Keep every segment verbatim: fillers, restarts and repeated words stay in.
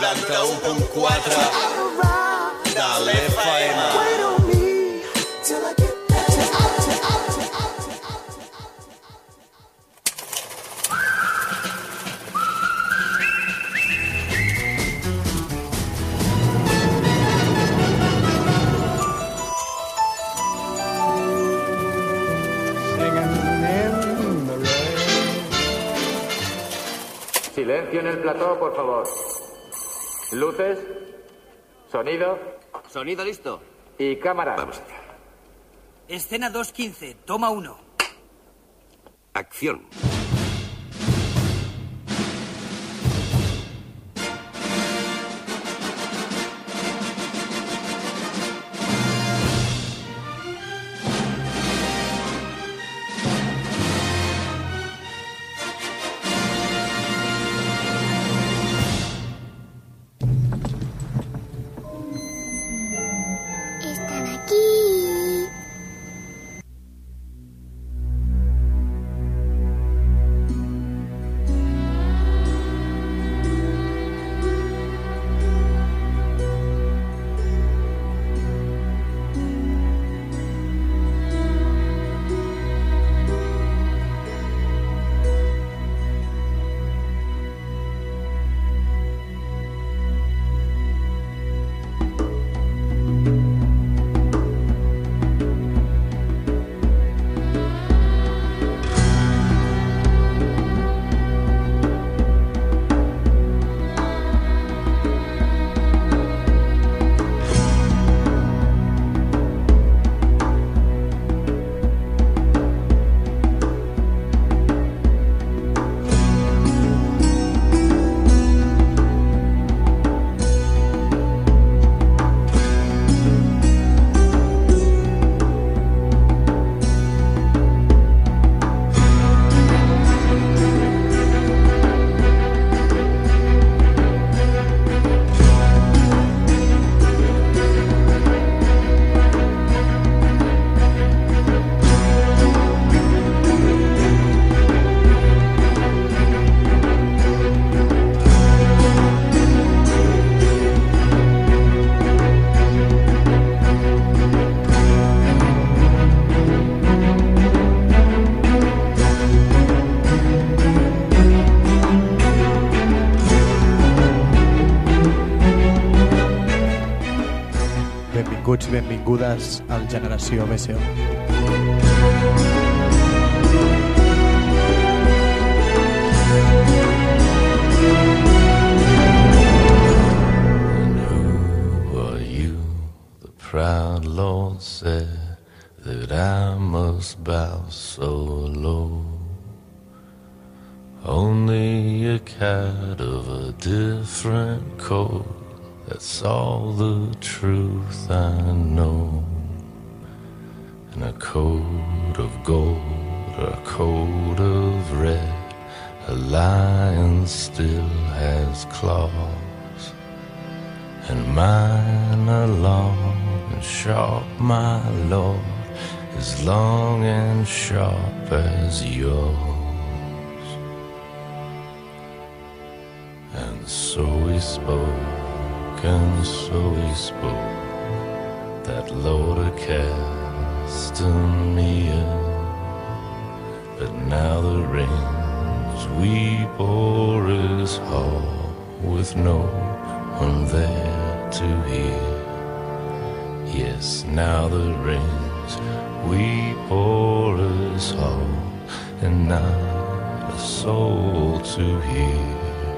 noranta-un punt quatre de l'F M. Silencio en el plató, por favor. Luces, sonido. Sonido listo. Y cámara. Vamos allá. Escena dos quince, toma uno. Acción. Benvinguts i benvingudes al Generació B C O. And who are you? The proud Lord said that I must bow so low. Only a cat of a different coat. That's all the truth I know. In a coat of gold or a coat of red, a lion still has claws. And mine are long and sharp, my lord, as long and sharp as yours. And so we spoke. And so he spoke, that Lord of Castamere. But now the rains weep o'er his hall, with no one there to hear. Yes, now the rains weep o'er his hall, and not a soul to hear.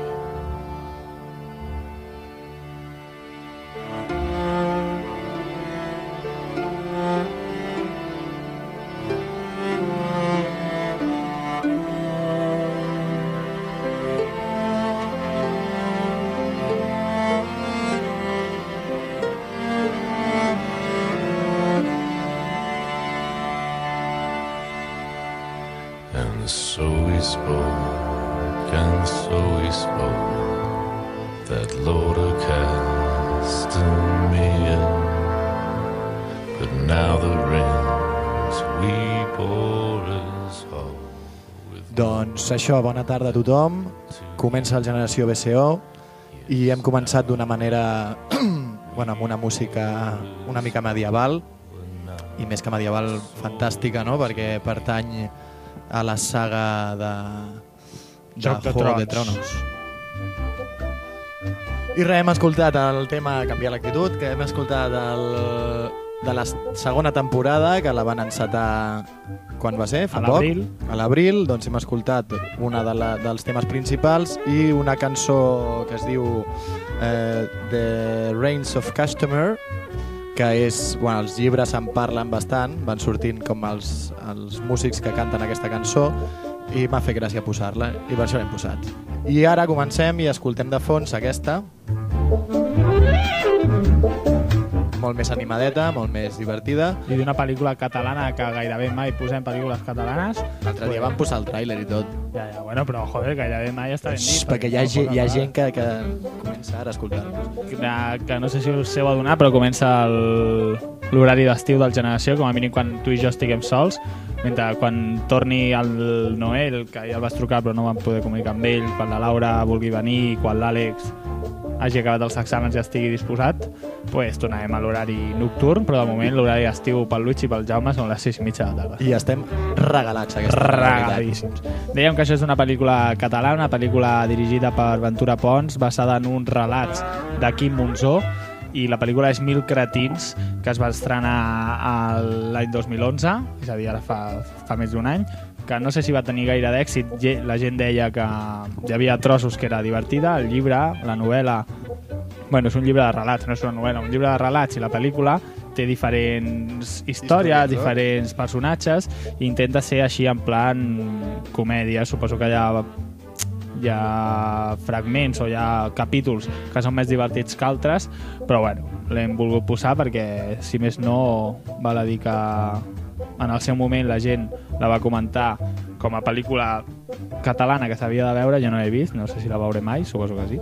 And so he spoke, and so he spoke, that Lord of Castamere. But now the rains weep o'er his hall. Doncs això, bona tarda a tothom. Comença el Generació B C O I hem començat d'una manera, bueno, amb una música una mica medieval, i més que medieval fantàstica, no? Perquè pertany a la saga de, de Joc de Juego de Trons. Tronos. I res, hem escoltat el tema Canviar l'actitud, que hem escoltat el, de la segona temporada, que la van encetar quan va ser? Fa A poc? l'abril. A l'abril, doncs hem escoltat una de la, dels temes principals i una cançó que es diu eh, The Reigns of Customer, que és, bueno, els llibres en parlen bastant, van sortint com els, els músics que canten aquesta cançó, i m'ha fet gràcia posar-la, i per això l'hem posat. I ara comencem i escoltem de fons aquesta, molt més animadeta, molt més divertida. I d'una pel·lícula catalana que gairebé mai posem pel·lícules catalanes. L'altre dia van posar el tràiler i tot. Ja, ja, bueno, però joder, gairebé mai està ben dit. Xxt, perquè hi ha, ge- hi ha gent que, que comença ara a escoltar-nos. que, que no sé si us heu adonat, però comença el- l'horari d'estiu del Generació, com a mínim quan tu i jo estiguem sols, mentre quan torni el Noel, que ja el vas trucar però no vam poder comunicar amb ell, quan la Laura vulgui venir, quan l'Àlex hagi acabat els exàmens i estigui disposat, pues tornarem a l'horari nocturn, però de moment l'horari d'estiu pel Luigi i pel Jaume són les sis i mitja de la tarda. I estem regalats aquesta Regaladíssims. Dèiem que això és una pel·lícula catalana, una pel·lícula dirigida per Ventura Pons, basada en uns relats de Quim Monzó, i la pel·lícula és Mil cretins, que es va estrenar a- l'any dos mil onze, és a dir, ara fa, fa més d'un any, que no sé si va tenir gaire d'èxit. Ge- La gent deia que hi havia trossos que era divertida, el llibre, la novel·la... Bueno, és un llibre de relats, no és una novel·la, un llibre de relats, i la pel·lícula té diferents històries, Històries, no? diferents personatges, i intenta ser així en plan comèdia. Suposo que hi ha, hi ha fragments o hi ha capítols que són més divertits que altres, però bueno, l'hem volgut posar perquè, si més no, val a dir que en el seu moment la gent la va comentar com a pel·lícula catalana que s'havia de veure. Jo no l'he vist, no sé si la veuré mai, suposo que sí.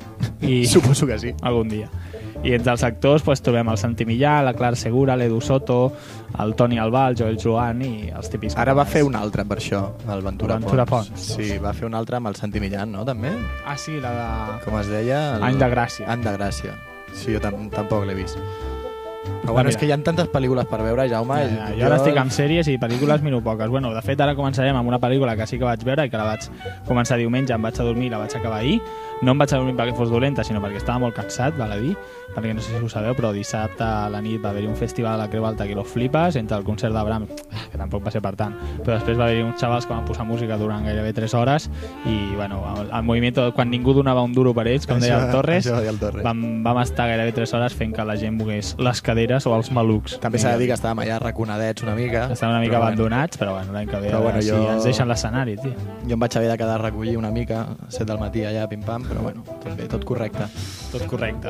I Suposo que sí. algun dia. I entre els actors pues, trobem el Santi Millà, la Clara Segura, l'Edu Soto, el Toni Albà, el Joel Joan i els típics... Ara va catalans. fer un altre per això, el Ventura, Ventura Pons. Pons. Sí, va fer un altre amb el Santi Millán, no? També? Ah, sí, la de... Com es deia? El... Any de Gràcia. Any de Gràcia. Sí, jo tam tampoc l'he vist. Però Va, bueno, mira. és que hi ha tantes pel·lícules per veure, Jaume. Ja, ja, jo ara estic amb sèries i pel·lícules miro poques. Bueno, de fet, ara començarem amb una pel·lícula que sí que vaig veure i que la vaig començar diumenge, em vaig a dormir i la vaig acabar ahir. No em vaig a dormir perquè fos dolenta, sinó perquè estava molt cansat, val a dir, perquè no sé si ho sabeu, però dissabte a la nit va haver-hi un festival a la Creu Alta que lo flipes, entre el concert de Brahms, que tampoc va ser per tant, però després va haver-hi uns xavals que van posar música durant gairebé tres hores i, bueno, el, el moviment, quan ningú donava un duro per ells, com deia el Torres, Això deia el Torres. vam, vam estar gairebé tres hores fent que la gent mogués les caderes o els malucs. També s'ha de dir que estàvem allà raconadets una mica. Estan una mica però abandonats, però bueno, l'any que ve, Però a veure bueno, si jo- ens deixen l'escenari, tio. Bueno, jo em vaig haver de quedar a recollir una mica, a set del matí allà, pim-pam, però bueno, tot bé, tot correcte. Tot correcte.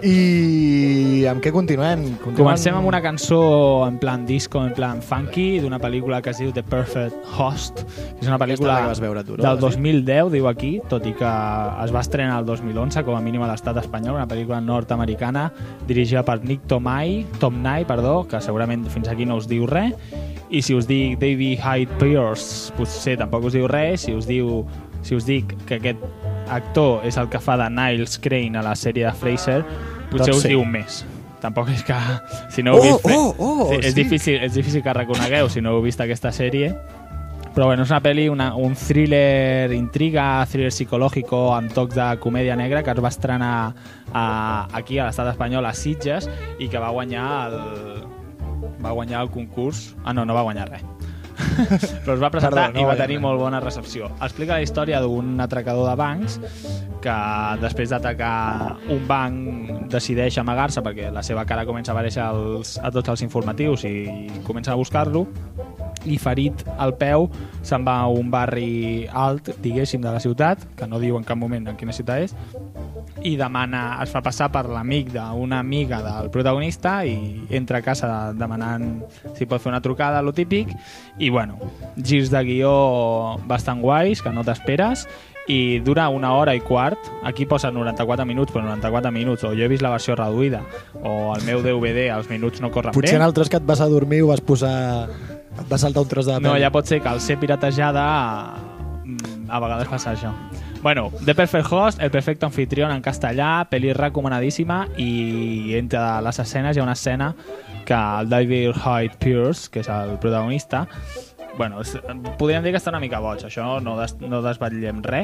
I amb què continuem? continuem... Comencem amb una cançó en plan disco, en plan funky, d'una pel·lícula que es diu The Perfect Host, que és una pel·lícula Aquesta la vas veure tu, no? del dos mil deu, diu aquí, tot i que es va estrenar el dos mil onze, com a mínim a l'estat espanyol, una pel·lícula nord-americana dirigida per Nick Tomai, Tom Nye, perdó, que segurament fins aquí no us diu res, i si us dic David Hyde Pierce, potser tampoc us diu res. Si us diu, si us dic que aquest actor és el que fa de Niles Crane a la sèrie de Fraser, potser Doncs us sí. diu més. Tampoc és que, si no heu Oh, vist... fe- oh, oh, sí, és, sí. difícil, és difícil que reconegueu si no heu vist aquesta sèrie. Però bueno, és una pel·li, una, un thriller intriga, thriller psicològico amb tocs de comèdia negra que es va estrenar a, aquí a l'estat espanyol a Sitges i que va guanyar el, va guanyar el concurs... Ah, no, no va guanyar res. Però es va presentar Perdó, no i va va tenir guanyar molt bona recepció. Explica la història d'un atracador de bancs que després d'atacar un banc decideix amagar-se perquè la seva cara comença a aparèixer als, a tots els informatius i comença a buscar-lo, i ferit al peu se'n va a un barri alt, diguéssim, de la ciutat, que no diu en cap moment en quina ciutat és, i demana, es fa passar per l'amic d'una amiga del protagonista i entra a casa demanant si pot fer una trucada, lo típic, i bueno, girs de guió bastant guais, que no t'esperes, i dura una hora i quart. Aquí posa noranta-quatre minuts, però noranta-quatre minuts, o jo he vist la versió reduïda, o el meu D V D, els minuts no corren Potser bé. en el tros que et vas a dormir ho vas posar... Et va saltar un tros de la No, pel·li. ja pot ser que al ser piratejada mm, a vegades passa això. Bueno, The Perfect Host, El perfecto anfitrión en castellà, pel·li recomanadíssima, i entre les escenes hi ha una escena que el David Hyde Pierce, que és el protagonista, bueno, és, podríem dir que està una mica boig, això no, des, no desvetllem res,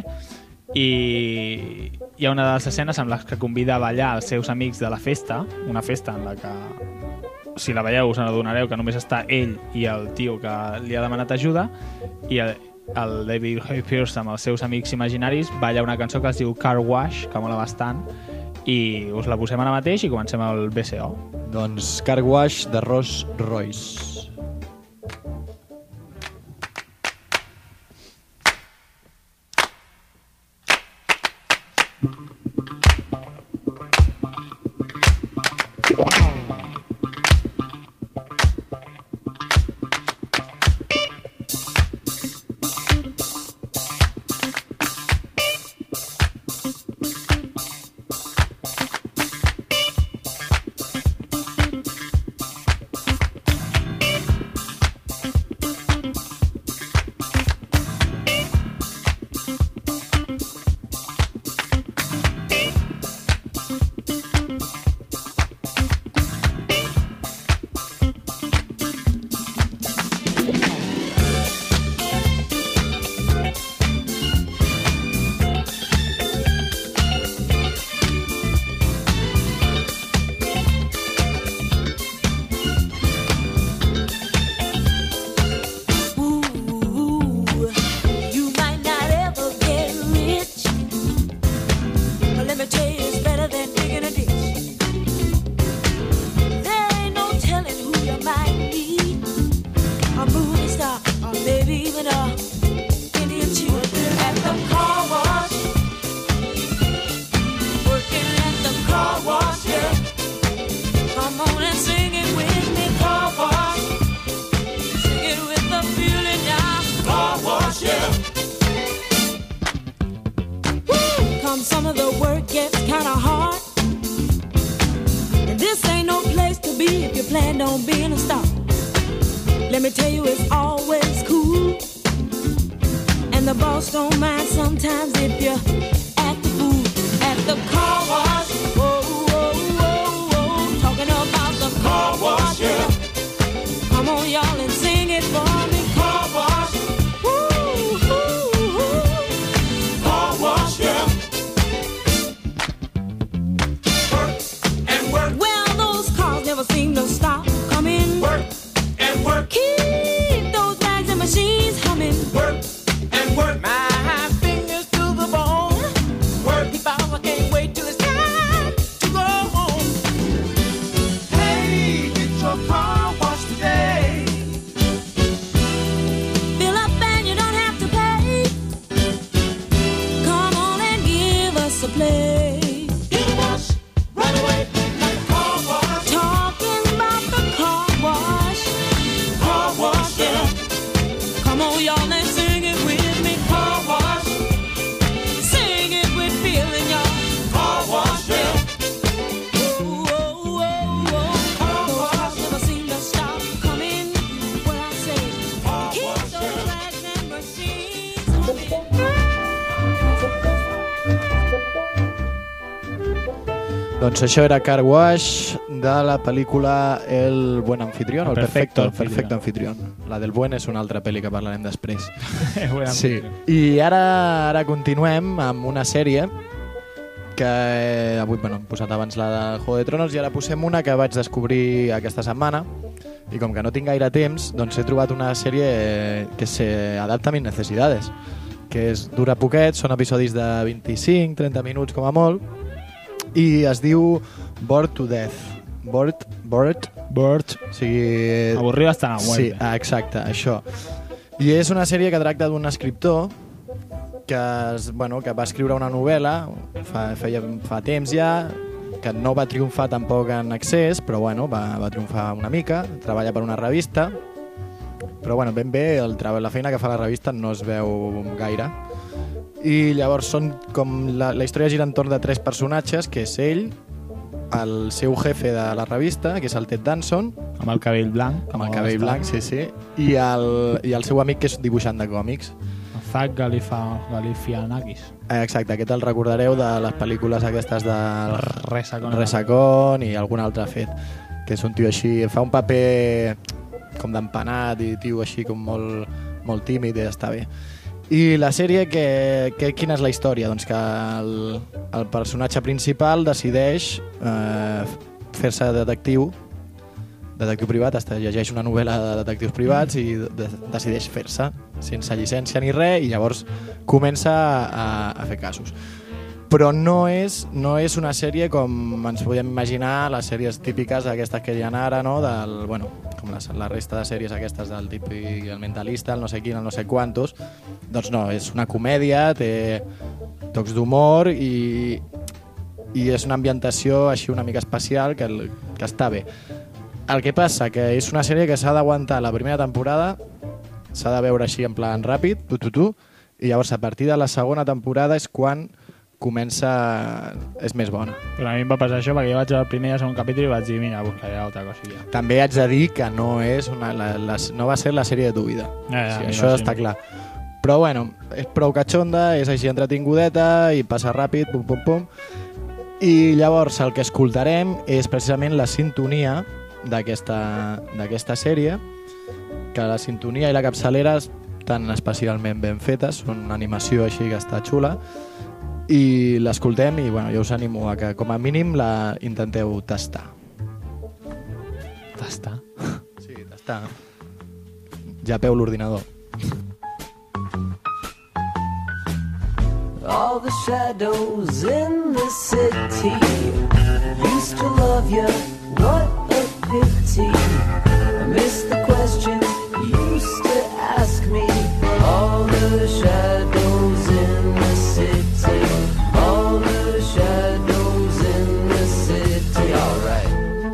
i hi ha una de les escenes en les que convida a ballar els seus amics de la festa, una festa en la que, si la veieu us n'adonareu que només està ell i el tio que li ha demanat ajuda, i el, el David Hyde Pierce amb els seus amics imaginaris balla una cançó que es diu Car Wash, que mola bastant, i us la posem ara mateix i comencem el B C O. Doncs Car Wash de Rolls Royce. Doncs això era Car Wash de la pel·lícula El buen anfitrión, o El perfecto, perfecto, perfecto anfitrión. La del buen és una altra pel·li que parlarem després. Sí. I ara, ara continuem amb una sèrie que avui bueno, hem posat abans la de Juego de Tronos i ara posem una que vaig descobrir aquesta setmana i com que no tinc gaire temps doncs he trobat una sèrie que s'adapta a mis necesidades, que és, dura poquet, són episodis de vint-i-cinc a trenta minuts com a molt i es diu Bored to Death. Bored, bored, bored. O sigui, avorrido hasta la muerte. Sí, exacte, això. I és una sèrie que tracta d'un escriptor que, es, bueno, que va escriure una novel·la fa, feia, fa temps ja, que no va triomfar tampoc en accés, però bueno, va, va triomfar una mica, treballa per una revista, però bueno, ben bé el treball, la feina que fa la revista no es veu gaire. I llavors són com la, la història gira entorn de tres personatges, que és ell, el seu jefe de la revista, que és el Ted Danson, amb el cabell blanc, amb el cabell blanc, sí, sí, i el, i el seu amic, que és dibuixant de còmics. El Zach Galifa, Galifianakis. Eh, exacte, aquest el recordareu de les pel·lícules aquestes de Resacón. Resacón i algun altre fet, que és un tio així, fa un paper com d'empanat i tio així com molt, molt tímid i està bé. I la sèrie, que, que, quina és la història? Doncs que el, el personatge principal decideix eh, fer-se detectiu, detectiu privat, hasta llegeix una novel·la de detectius privats i de, decideix fer-se, sense llicència ni res, i llavors comença a, a fer casos. Però no és, no és una sèrie com ens podem imaginar les sèries típiques aquestes que hi ha ara, no? Del, bueno, com les, la resta de sèries aquestes del típic El Mentalista, el no sé quin, el no sé quantos. Doncs no, és una comèdia, té tocs d'humor i, i és una ambientació així una mica especial que, el, que està bé. El que passa que és una sèrie que s'ha d'aguantar la primera temporada, s'ha de veure així en plan ràpid, tu, tu, tu, i llavors a partir de la segona temporada és quan comença... és més bona. Però a mi em va passar això perquè jo vaig al primer i al segon capítol i vaig dir, mira, buscaré altra cosilla. També haig de dir que no és una, la, la, no va ser la sèrie de tu vida. Ja, ja, sí, mira, això sí. està clar. Però bueno, és prou catxonda, és així entretingudeta i passa ràpid, pum, pum, pum. I llavors el que escoltarem és precisament la sintonia d'aquesta d'aquesta sèrie, que la sintonia i la capçalera estan especialment ben fetes, són una animació així que està xula, i l'escoltem i bueno, jo us animo a que com a mínim la intenteu tastar. Tastar? Sí, tastar. Japeu l'ordinador. All the shadows in the city used to love you, what a pity. I miss the questions you used to ask me. All the shadows in the city, all the shadows in the city, alright.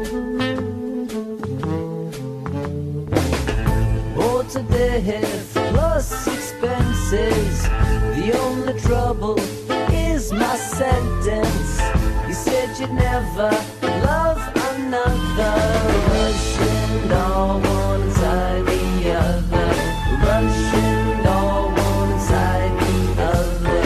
Bored to death plus expenses, the only trouble is my sentence. You said you'd never love another. Rushing all one side the other. Rushing all one side the other.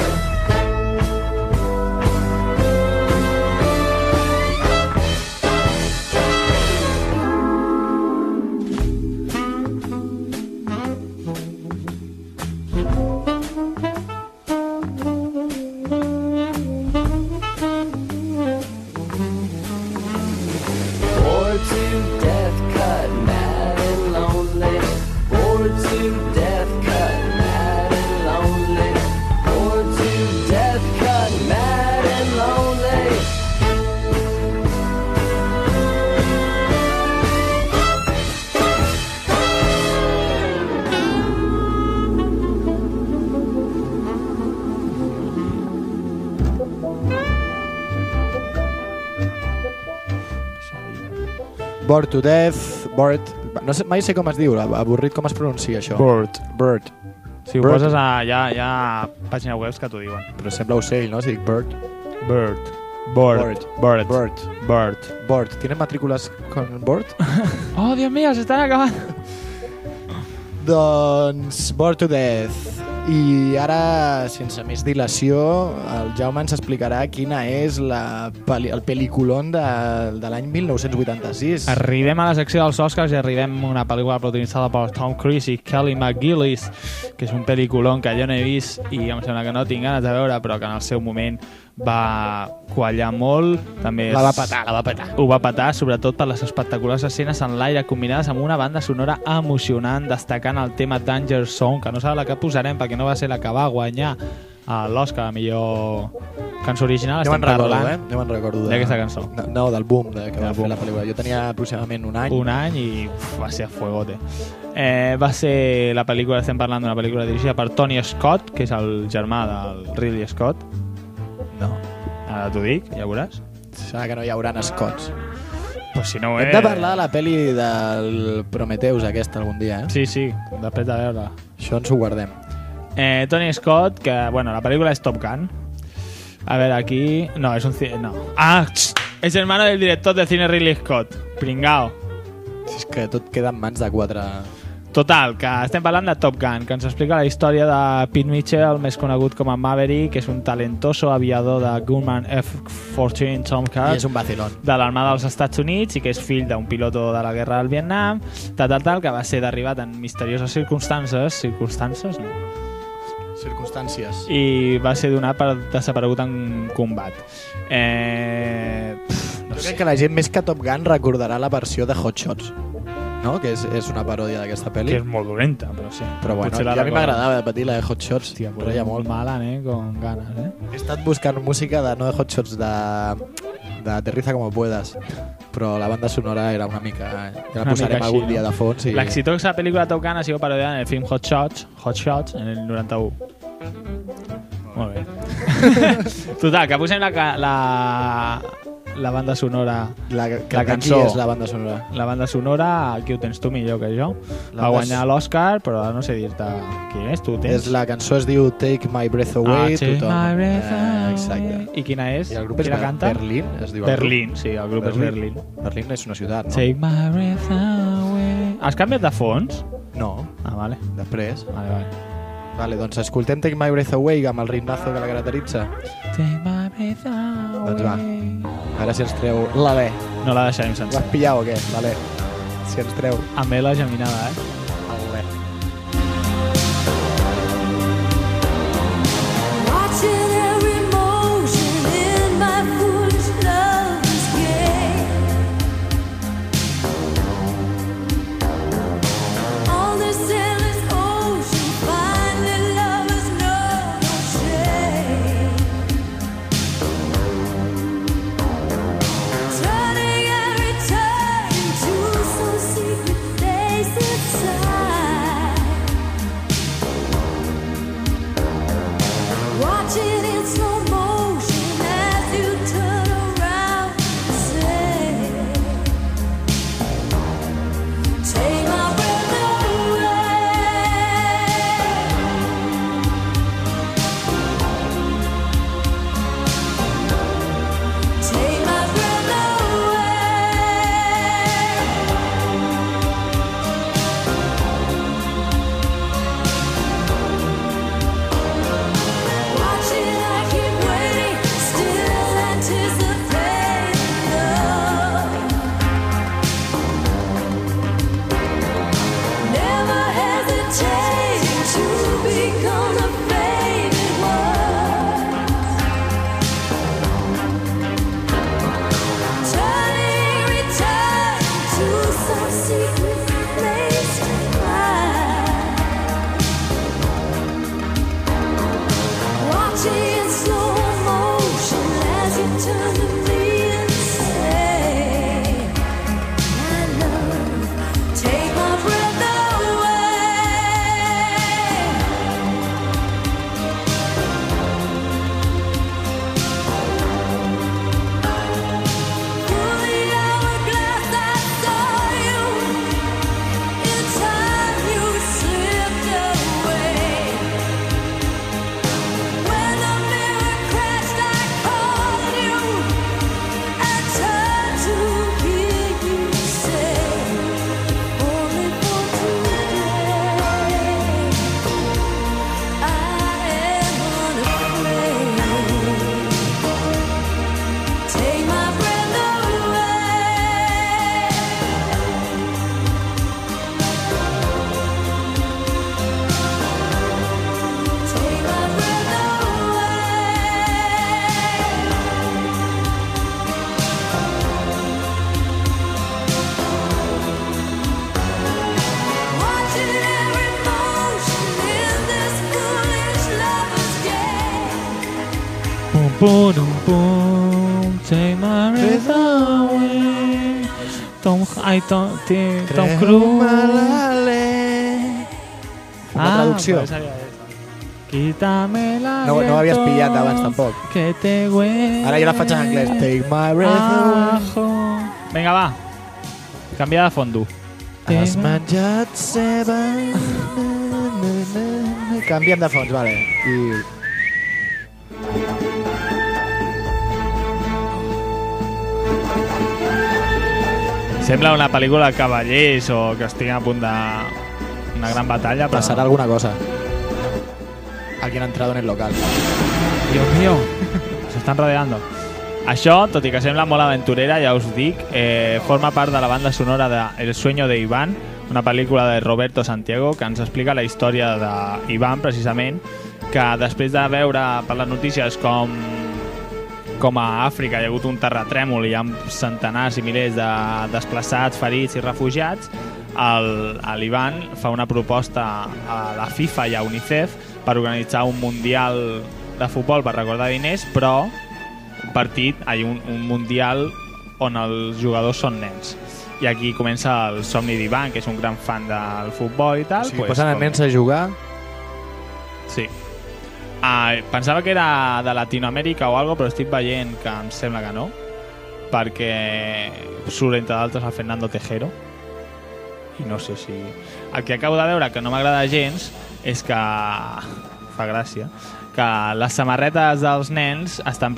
Bored to death, cut mad and lonely. Bored to death, cut mad and lonely. Bored to death, cut mad and lonely. Bored to death, bored... No sé, mai sé com es diu, avorrit com es pronuncia això. Bored. Bird. Si ho Bird. poses a... Hi ha, hi ha pàgines webs que t'ho diuen. Però sembla ocell, no? Si dic bird. Bird. Bored. Bird. Bird. Bird. Bird. Bored. ¿Tienen matrículas con bored? Oh, Dios mío, s'estan acabant. Doncs Bored to Death. I ara, sense més dilació, el Jaume ens explicarà quina és la, peli- el pel·lículon de, de l'any mil nou-cents vuitanta-sis. Arribem a la secció dels Oscars i arribem a una pel·lícula protagonitzada per Tom Cruise i Kelly McGillis, que és un pel·lículon que jo no he vist i em sembla que no tinc ganes de veure, però que en el seu moment va quallar molt. També La va petar, la va petar. Ho va petar, sobretot per les espectaculars escenes en l'aire combinades amb una banda sonora emocionant, destacant el tema Danger Zone, que no serà la que posarem perquè no va ser la que va guanyar a l'Oscar a millor cançó original. Jo Estem me'n recordo, parlant eh? Jo me'n recordo de- d'aquesta cançó. No, no, del boom de, que Del va fer boom. la pel·lícula. Jo tenia aproximadament un any. un any i uf, va ser a fuegote. Eh, va ser la pel·lícula, estem parlant d'una pel·lícula dirigida per Tony Scott, que és el germà del Ridley Scott. No. Ara t'ho dic, ja veuràs. Serà que no hi haurà Scots. Pues si no ho Hem és... de parlar de la pel·li del Prometheus aquesta algun dia, eh? Sí, sí, després de veure-la. Això ens ho guardem. Eh, Tony Scott, que, bueno, la pel·lícula és Top Gun. A ver, aquí... No, es un... ci- No. Ah, ch, es hermano del director de cine Ridley Scott. Pringao. Si és que tot queda en mans de quatre... Total, que estem parlant de Top Gun, que ens explica la història de Pete Mitchell, més conegut com a Maverick, que és un talentoso aviador de Grumman F catorze Tomcat, I és un vacilón. de l'Armada dels Estats Units i que és fill d'un piloto de la guerra del Vietnam, tal, tal, tal, que va ser derribat en misterioses circumstàncies, circumstàncies, no? Circumstàncies. I va ser donat per desaparegut en combat. Eh... Pff, no Jo sé. crec que la gent més que Top Gun recordarà la versió de Hot Shots, no? Que és, és una paròdia d'aquesta pel·li. Que és molt dolenta, però sí. Però bueno, Potser la ja a mi recordo. m'agradava de petit la de Hot Shots, Hòstia, però hi ha molt. mala, eh? Con ganes, eh? He estat buscant música de, no de Hot Shots, de, de Aterriza como puedas, però la banda sonora era una mica... Ja la Una posarem mica algun així, dia no? de fons. I... La exitosa pel·lícula de Top Gun ha sido parodiada en el film Hot Shots, Hot Shots en el noranta-u. Molt bé. Total, que posem la, ca- la, la banda sonora... La, que la la cançó. cançó és la banda sonora. La banda sonora, aquí ho tens tu millor que jo. La Va banda guanyar l'Oscar, però ara no sé dir-te qui és, tu ho tens. És la cançó es diu Take My Breath Away. Ah, Take tothom. My Breath Eh, Away. exacte. I quina és? I el grup és Qui la Ber- canta? Berlín, es diu el Berlín, sí, el grup és Berlín. grup. Berlín és una ciutat, no? Take my breath away. Has canviat de fons? No, Ah, vale. després. Vale, vale. Vale, doncs escoltem Take My Breath Away amb el ritmazo que la caracteritza. Take my breath away. Doncs va. A veure si ens treu l'Alè. No la deixarem L'has sencer. pillat o què? L'Alè. Si ens treu Amb la geminada, eh? l'Alè. Watching every motion in my foolish love's game. On this endless ocean, finding lovers know no shame. Turning every turn into some secret place inside. Watching in slow motion as you turn around and say, take my breath away. Take my breath away. Watching, I keep waiting, still anticipating love. Never hesitating to become the faded one. Turning, return to some secret place to find. Watching in slow motion as you turn to me and say, my love, take my breath away. Through the hourglass I saw you. In time you slipped away. When the mirror crashed, I called you. I turned to hear you say, only for today. I am unafraid. Take my breath away. Take my breath away. Watching every motion in this foolish lover's game. Pum, pum, dum, pum. Take my breath away. Tom, ai, Tom, té- Tom Cruise. Una traducció. pues seria esa. Quítame la No- no havies pillat abans, tampoc. Que te huele. Ara jo la faig en anglès. Take my breath away. abajo. Vinga, va. Canvia de fondo. Has menjat ceba. Canviem de fons, vale. I... Sembla una pel·lícula de cavallers o que estigui a punt de una gran batalla. Però... Passarà alguna cosa. Alguien ha entrado en el local. Dios mío, se están rodeando. Això, tot i que sembla molt aventurera, ja us dic, eh, forma part de la banda sonora de El sueño de Iván, una pel·lícula de Roberto Santiago que ens explica la història d'Iván, precisament, que després de veure per les notícies com, com a Àfrica hi ha hagut un terratrèmol i hi ha centenars i milers de desplaçats, ferits i refugiats, l'Iván fa una proposta a la FIFA i a UNICEF per organitzar un mundial de futbol per recordar diners, però un partit, hay un, un mundial on els jugadors són nens. I aquí comença el somni d'Iván, que és un gran fan del futbol i tal. O sigui, pues, posen els nens a jugar. Sí. Ah, pensava que era de Latinoamèrica o algo, però estic veient que em sembla que no, perquè surt entre d'altres el Fernando Tejero i no sé si... El que acabo de veure que no m'agrada gens és que... fa gràcia que les samarretes dels nens estan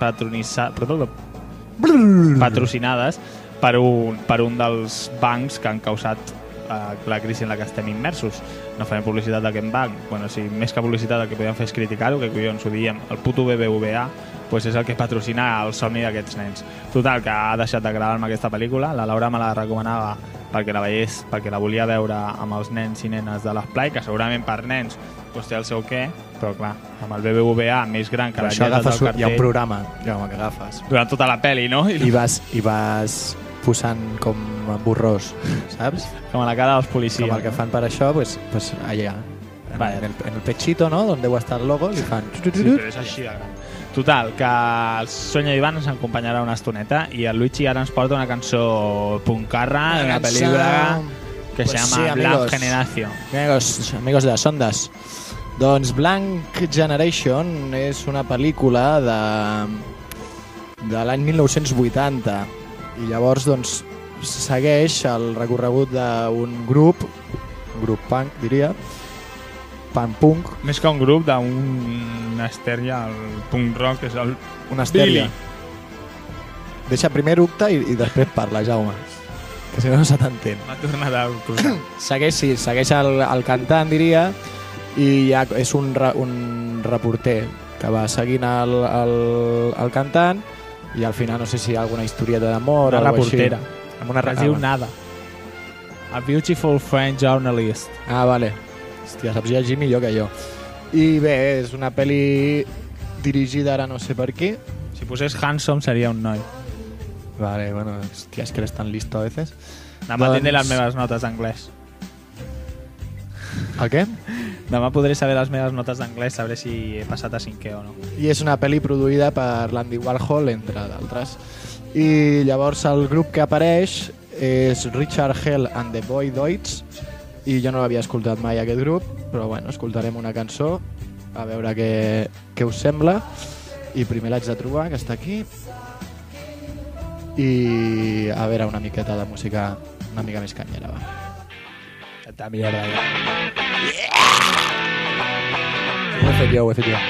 patrocinades per un, per un dels bancs que han causat eh, la crisi en la que estem immersos. No farem publicitat d'aquest banc. Bueno, si més que publicitat el que podem fer és criticar-ho, que collons ho diem, el puto B B V A pues és el que patrocina el somni d'aquests nens. Total, que ha deixat d'agradar-me aquesta pel·lícula. La Laura me la recomanava perquè la veiés, perquè la volia veure amb els nens i nenes de l'esplai, que segurament per nens pues, té el seu què, però clar, amb el B B V A més gran que però la això lletra del agafes, cartell... hi ha un programa ja, que agafes. Durant tota la pel·li, no? I, I vas, i vas posant com borrós, saps? com a la cara dels policies. Com el que fan per això, pues, pues allà. En, Vale. en, el, en el pechito, no?, on deu estar el logo, li fan... Sí, però és així de gran. Total, que el Sueño d'Iván ens acompanyarà una estoneta i el Luigi ara ens porta una cançó puncarra, una pel·lícula que pues se llama sí, Blanc amigos. Generación. Amigos, amigos de las ondas. Doncs Blank Generation és una pel·lícula de, de l'any mil nou-cents vuitanta i llavors doncs segueix el recorregut d'un grup, un grup punk diria, punk-punk. Més que un grup d'un estèrgia, el punk rock, és el Una estèria. Billy. Deixa primer Ucta i, i després parla, Jaume, que si no no se t'entén. M'ha tornat a cruzar. Segueix, sí, segueix el, el cantant, diria, i ja és un, re, un reporter que va seguint el, el, el cantant i al final no sé si hi ha alguna historieta d'amor o Una alguna així. reportera. Amb una Es diu Nada. A beautiful French journalist. Ah, vale. Hòstia, saps llegir millor que jo. I bé, és una pel·li dirigida ara no sé per qui. Si posés handsome seria un noi. Vale, bueno, hòstia, és que eres tan listo a veces. Demà Doncs- tindré les meves notes d'anglès. El què? Demà podré saber les meves notes d'anglès, sabré si he passat a cinquè o no. I és una pel·li produïda per l'Andy Warhol, entre d'altres. I llavors el grup que apareix és Richard Hell and the Boy Deutz, i jo no l'havia escoltat mai aquest grup, però bueno, escoltarem una cançó a veure què, què us sembla. I primer l'haig de trobar, que està aquí, i a veure una miqueta de música una mica més canyera, va. Esta mierda. Ho he fet jo, ho he fet jo.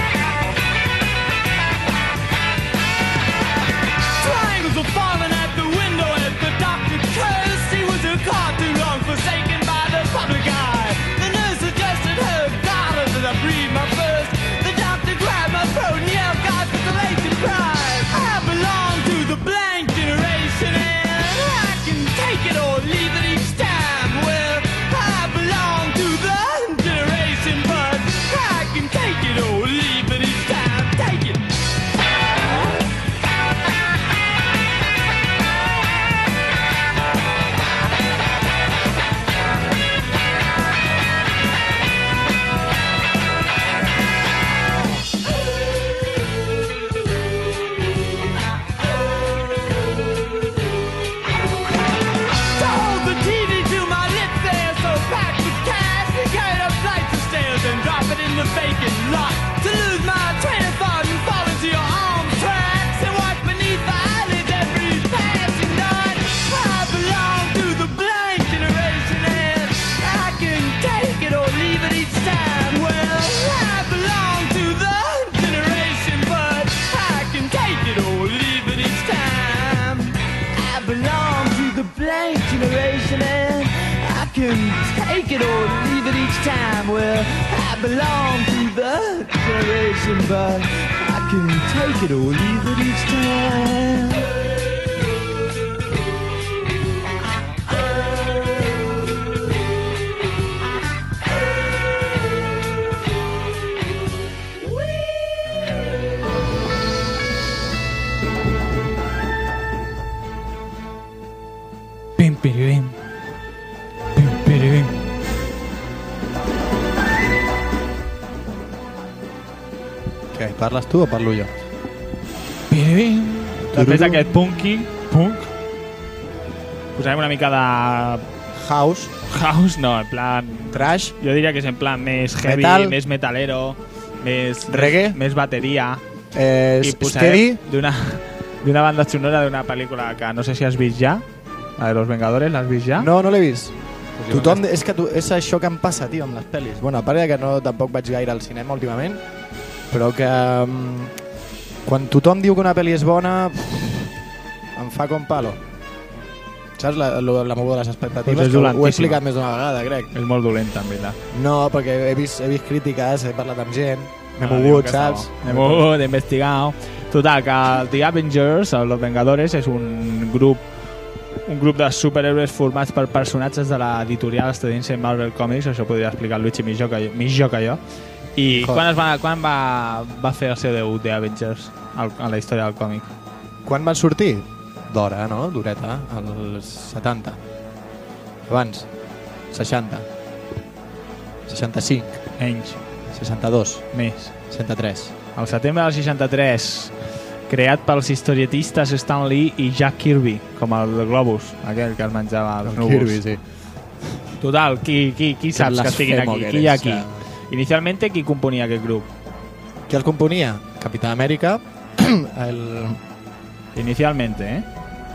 Triangles are falling at the can take it or leave it each time. Well, I belong to the generation, but I can take it or leave it each time. Pim, piribim. Pim, piribim. Què, parles tu o parlo jo? Piribim. Després d'aquest punky, punk, posarem una mica de House, house, no, en plan... trash, Jo diria que és en plan més heavy, Metal. més metalero, més... Reggae. Més, més bateria. eh, I steady. posarem d'una d'una banda sonora d'una pel·lícula que no sé si has vist ja, la de Los Vengadores, l'has vist ja? No, no l'he vist. Pues jo Tothom, és que tu, és això que em passa, tio, amb les pel·lis. Bueno, a part de que no, tampoc vaig gaire al cinema últimament, però que um, quan tothom diu que una pel·li és bona, pff, em fa com palo. Saps la, la, la moguda de les expectatives? Pues és Que ho he dolentíssima. explicat més d'una vegada, crec. És molt dolenta, en veritat. No, perquè he vist, he vist crítiques, he parlat amb gent, m'he Ah, mogut, diu que saps? estava. M'he mogut, he investigat. Total, que The Avengers, o Los Vengadores, és un grup un grup de superhéroes formats per personatges de l'editorial estadounidense Marvel Comics, això podria explicar el Luigi millor que jo, millor que jo. I Joder. quan, es va, quan va, va fer el seu debut The Avengers al, a la història del còmic? Quan van sortir? D'hora, no? D'horeta, als setanta. Abans, seixanta. seixanta-cinc. Anys, seixanta-dos. més. seixanta-tres. Al setembre del seixanta-tres, creat pels historietistes Stan Lee i Jack Kirby, com el de Globus, aquell que es menjava els núvols. Kirby, sí. Total, qui, qui, qui saps que estiguin blasfemo aquí? que Qui hi ha eres, aquí? ja. Inicialmente, qui componia aquest grup? Qui el componia? Capità Amèrica, el, Inicialmente, eh?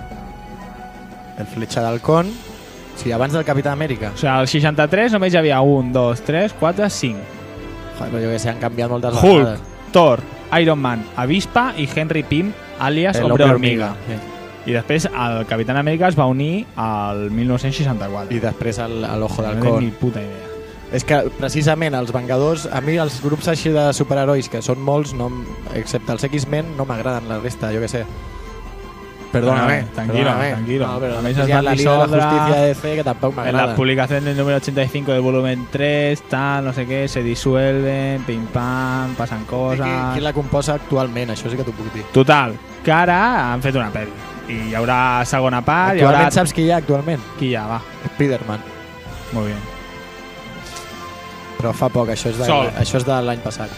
el Fletxa d'Halcón, sí, abans del Capità Amèrica. O sigui, al seixanta-tres només hi havia un, dos, tres, quatre, cinc. Joder, però jo que sé, han canviat moltes Hulk, vegades. Thor, Iron Man, Avispa i Henry Pym, alias El Hombre Hombre Hormiga. Sí. I després el Capitán Amèrica es va unir al mil nou-cents seixanta-quatre. I després el, el Ojo no d'Halcón. tinc ni puta idea. És que precisament els Vengadors, a mi els grups així de superherois, que són molts, no, em- excepte els X-Men, no m'agraden la resta, jo que sé. Perdóname, Bueno, tranquilo, perdóname. tranquilo. No, pero A mí després se hi ha van la Liga de la dissoldre. Justícia de D C, que tampoc En la m'agrada. publicación del número ochenta y cinco del volumen tres, tal, no sé qué, se disuelven, pim pam, passen I coses... qui, qui la composa actualment, això sí que t'ho puc dir. Total, que ara han fet una pel·li. I hi haurà segona part, hi haurà... Actualment saps qui hi ha actualment? Qui hi ha, va. Spiderman. Molt bé. Però fa poc, això és de, Sol. això és de l'any passat.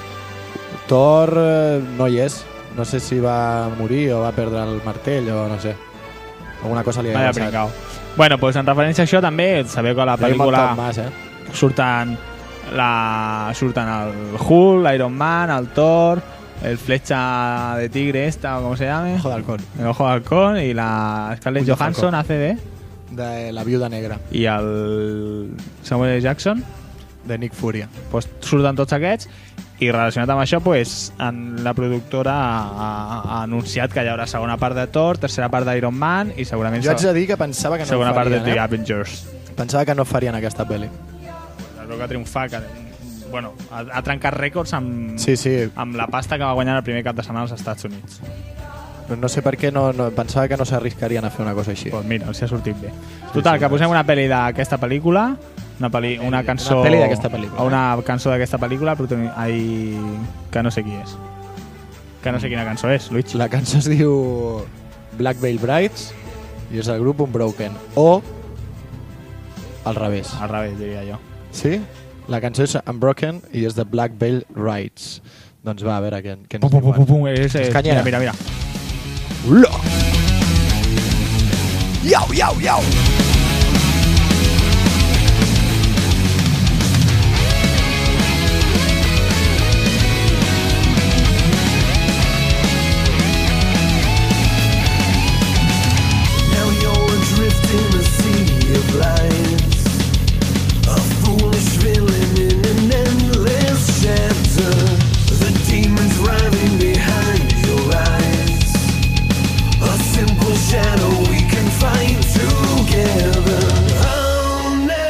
Thor eh, no hi és. No sé si va morir o va perdre el martell o no sé. Alguna cosa li ha Vaya passat. brincao. Bueno, pues en referència a això també, sabeu que a la Hi ha un pel·lícula montón más, eh? surten, la, surten el Hulk, l'Iron Man, el Thor, el flecha de tigre esta, o como se llame, Ojo d'Halcón. el ojo de halcón, y la Scarlett Ull de Johansson Falcó. hace de... De la viuda negra, i el Samuel L. Jackson, de Nick Furia. pues, surten tots aquests, i relacionat amb això, pues, en la productora ha, ha anunciat que hi haurà segona part de Thor, tercera part d'Iron Man i segurament Jo haig de dir que pensava que no segona part de farien, The eh? Avengers. Pensava que no farien aquesta pel·li. Es veu que ha triomfat, que, bueno, ha, ha trencat rècords amb, Sí, sí, amb la pasta que va guanyar el primer cap de setmana als Estats Units. però no sé per què no, no, pensava que no s'arriscarien a fer una cosa així. Pues mira, els ha sortit bé. Total, sí, que posem una pel·li d'aquesta pel·lícula, una, pel·li, una cançó... Una pel·li d'aquesta pel·lícula, o una cançó d'aquesta pel·lícula, protagoni- ai, que no sé qui és. Que no sé quina cançó és, Luigi. La cançó es diu Black Veil Brides i és el grup Unbroken. O al revés. Al revés, diria jo. Sí? La cançó és Unbroken i és de Black Veil Brides. Doncs va, a veure què, què ens Pum, pum, pum, diuen. pum, pum, és, és, Canyera. mira, mira, mira. Ula! Iau, iau, iau! Now you're adrift in a sea of lies, a foolish villain in an endless chapter. The demons driving behind your eyes, a simple shadow we can fight together. Oh, now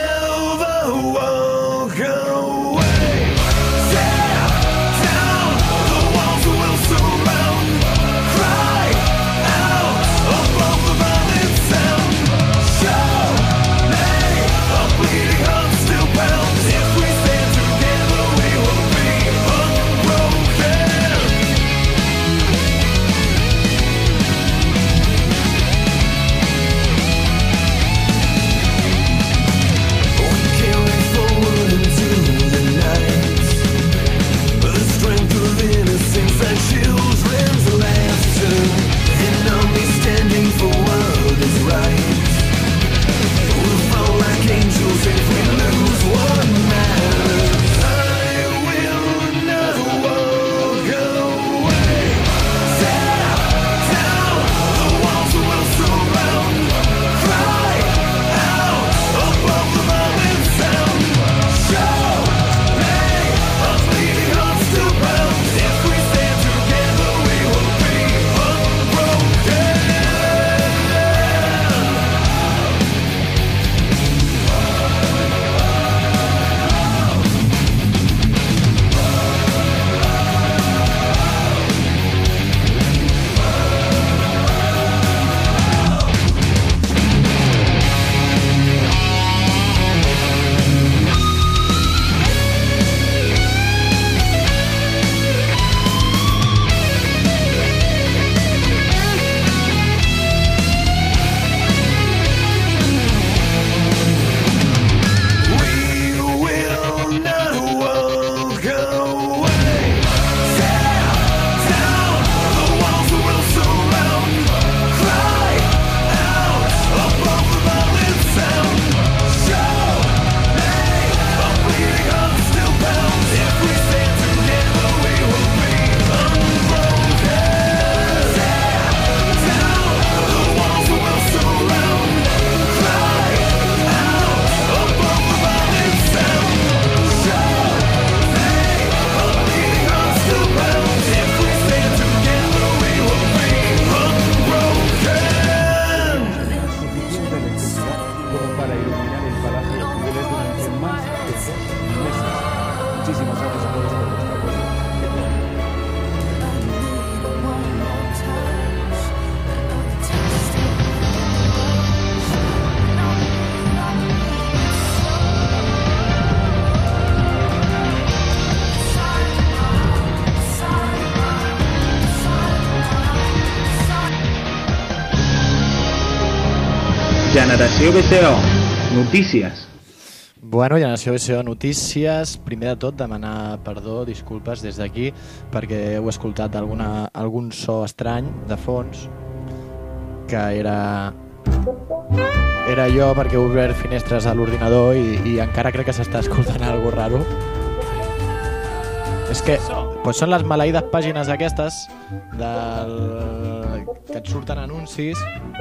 Generació B C O, notícies. Bueno, Generació B C O Notícies. Primer de tot, demanar perdó, disculpes des d'aquí, perquè heu escoltat alguna, algun so estrany de fons, que era... Era jo perquè he obert finestres a l'ordinador i, i encara crec que s'està escoltant alguna cosa raro. És que pues són les maleïdes pàgines aquestes del... que et surten anuncis.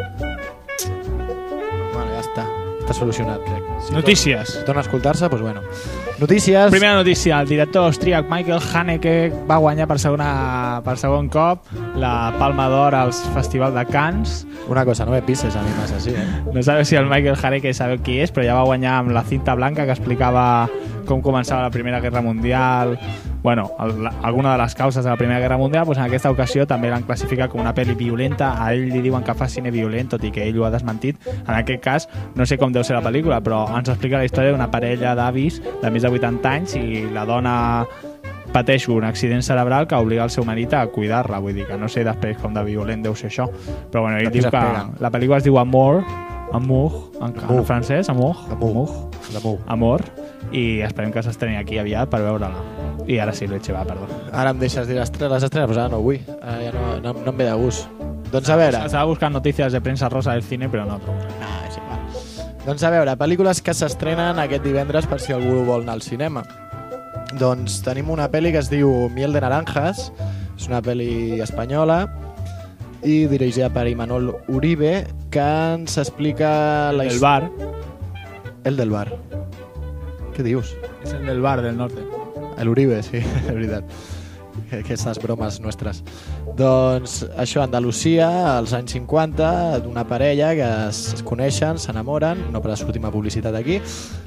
Bueno, ja està. Està solucionat, crec. Si Notícies. Si torna a escoltar-se, doncs bueno. Notícies. Primera notícia, el director austríac Michael Haneke va guanyar per, segona, per segon cop la Palma d'Or als Festival de Cannes. Una cosa, no me pises a mi massa així, eh? No sabeu si el Michael Haneke sabeu qui és, però ja va guanyar amb la cinta blanca que explicava com començava la Primera Guerra Mundial, bueno, el, la, alguna de les causes de la Primera Guerra Mundial. Doncs en aquesta ocasió també l'han classificat com una pel·li violenta. A ell li diuen que fa cine violent, tot i que ell ho ha desmentit. En aquest cas, no sé com deu ser la pel·lícula, però ens explica la història d'una parella d'avis de més de vuitanta anys i la dona pateix un accident cerebral que obliga el seu marit a cuidar-la. Vull dir que no sé després com de violent deu ser això. Però bueno, ell diu que la pel·lícula es diu Amor, Amour, en, en francès, Amour, Amour, Amour, Amor, i esperem que s'estreni aquí aviat per veure-la. I ara sí, Leche, va, perdó. Ara em deixes dir les estrenes, les estrenes, però ara no vull. Ara ja no, no, no em ve de gust. Doncs a veure... Estava buscant notícies de premsa rosa del cine, però no. No, és igual. Doncs a veure, pel·lícules que s'estrenen aquest divendres per si algú vol anar al cinema. Doncs tenim una pel·li que es diu Miel de Naranjas, és una pel·li espanyola i dirigida per Imanol Uribe, que ens explica... La El bar. El del bar. Què dius? És el del bar del norte. El Uribe, sí, és veritat. Aquestes bromes nostres. Doncs això, Andalusia, als anys cinquanta, d'una parella que es, es coneixen, s'enamoren, no per la última publicitat aquí,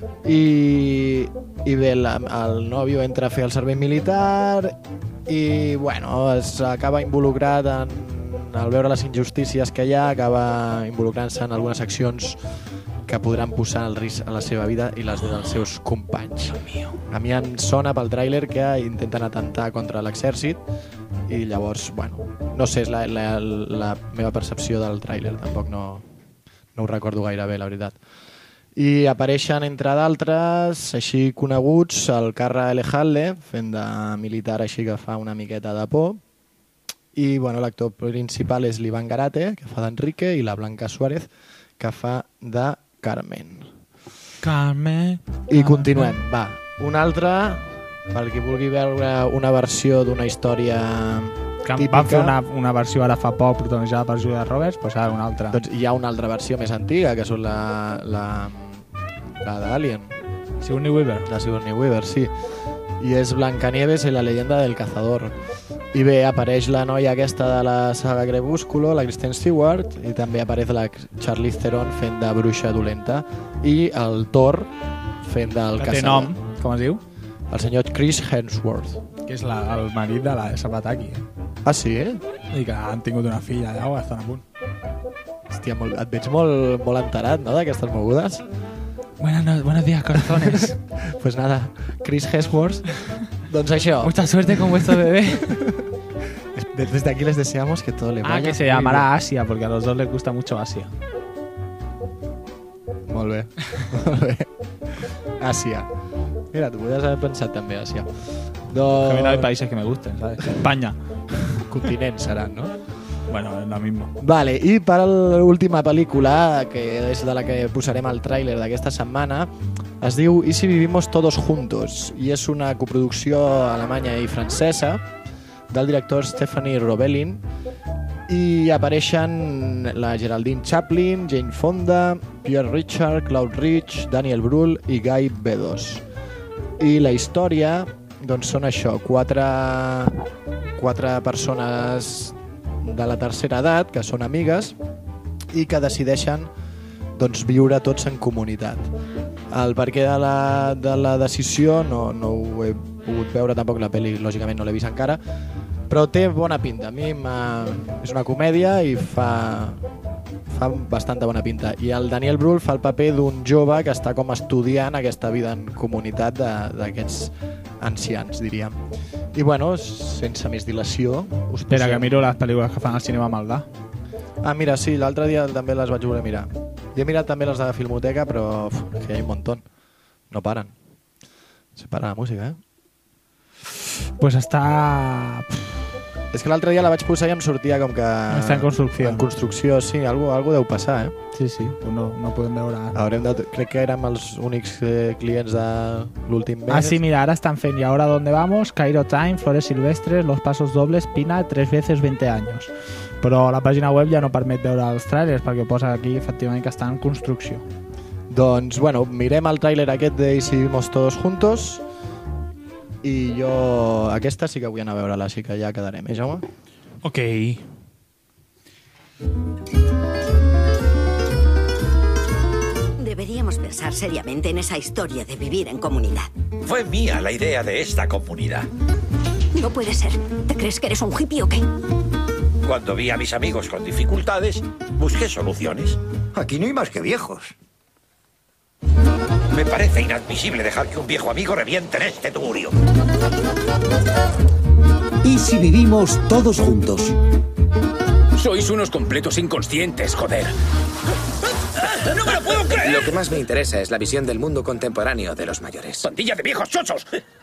i, i bé, la, el nòvio entra a fer el servei militar i, bueno, es acaba involucrat en, al veure les injustícies que hi ha, acaba involucrant-se en algunes accions que podran posar el risc a la seva vida i les dels seus companys. A mi em sona pel tràiler que intenten atentar contra l'exèrcit i llavors, bueno, no sé, és la, la, la meva percepció del tràiler, tampoc no, no ho recordo gaire bé, la veritat. I apareixen, entre d'altres, així coneguts, el Carra Elejalde, fent de militar així que fa una miqueta de por, i bueno, l'actor principal és l'Ivan Garate, que fa d'Enrique, i la Blanca Suárez, que fa de Carmen. Carmen. I continuem, va. Una altra, per qui vulgui veure una versió d'una història que típica. Van fer una, una versió ara fa poc protagonitzada per Julia Roberts, doncs ara una altra. Doncs hi ha una altra versió més antiga, que són la, la, la d'Alien. Sigourney Weaver. La Sigourney Weaver, sí. I és Blancanieves i la leyenda del cazador. I bé, apareix la noia aquesta de la saga Crepúsculo, la Kristen Stewart, i també apareix la Charlize Theron fent de bruixa dolenta, i el Thor fent del que caçador. té nom, com es diu? El senyor Chris Hemsworth. Que és la, el marit de la Zapataki. Eh? Ah, sí, eh? I que han tingut una filla allà o estan a punt. Hòstia, molt, et veig molt, molt enterat, no?, d'aquestes mogudes. Buenos, no, buenos días, corazones. Pues nada, Chris Hemsworth. Doncs això. Mucha suerte con vuestro bebé. Desde aquí les deseamos que todo le vaya. Ah, que se llamará Asia, porque a los dos les gusta mucho Asia. Molt bé. Molt bé. Asia. Mira, tu podries haver pensat també Asia. Doncs... Que no hay países que me gusten, ¿sabes? España. Continents seran, no? Bueno, es lo mismo. Vale, i per l'última pel·lícula, que és de la que posarem el tràiler d'aquesta setmana, es diu I si vivimos todos juntos, i és una coproducció alemanya i francesa del director Stephanie Robelin, i apareixen la Geraldine Chaplin, Jane Fonda, Pierre Richard, Claude Rich, Daniel Brühl i Guy Bedos. I la història, doncs són això, quatre, quatre persones de la tercera edat, que són amigues i que decideixen doncs, viure tots en comunitat. El perquè de la, de la decisió no, no ho he pogut veure, tampoc la pel·li lògicament no l'he vist encara, però té bona pinta. A mi és una comèdia i fa, fa bastanta bona pinta. I el Daniel Brühl fa el paper d'un jove que està com estudiant aquesta vida en comunitat d'aquests ancians, diríem. I bueno, sense més dilació... Espera, que miro les pel·lícules que fan al cinema Maldà. Ah, mira, sí, l'altre dia també les vaig voler mirar. Jo he mirat també les de la Filmoteca, però uf, que hi ha un muntó. No paren. Se para la música, eh? Pues està... És que l'altre dia la vaig posar i em sortia com que... Està en construcció. En construcció, sí, algo, algo deu passar, eh? Sí, sí, pues no, no podem veure ara. Haurem de... Crec que érem els únics eh, clients de l'últim mes. Ah, sí, mira, ara estan fent ¿Y ahora dónde vamos? Cairo Time, Flores Silvestres, Los Pasos Dobles, Pina, tres veces veinte años. Però la pàgina web ja no permet veure els trailers perquè posa aquí efectivament que està en construcció. Doncs, bueno, mirem el tràiler aquest de Y si vivimos todos juntos i jo aquesta sí que vull anar a veure-la, així que ja quedarem, eh, Jaume? Ok. Deberíamos pensar seriamente en esa historia de vivir en comunidad. Fue mía la idea de esta comunidad. No puede ser. ¿Te crees que eres un hippie o qué? Cuando vi a mis amigos con dificultades, busqué soluciones. Aquí no hay más que viejos. Me parece inadmisible dejar que un viejo amigo reviente en este tugurio. ¿Y si vivimos todos juntos? Sois unos completos inconscientes, joder. ¡No me lo puedo creer! Lo que más me interesa es la visión del mundo contemporáneo de los mayores. ¡Pandilla de viejos chochos!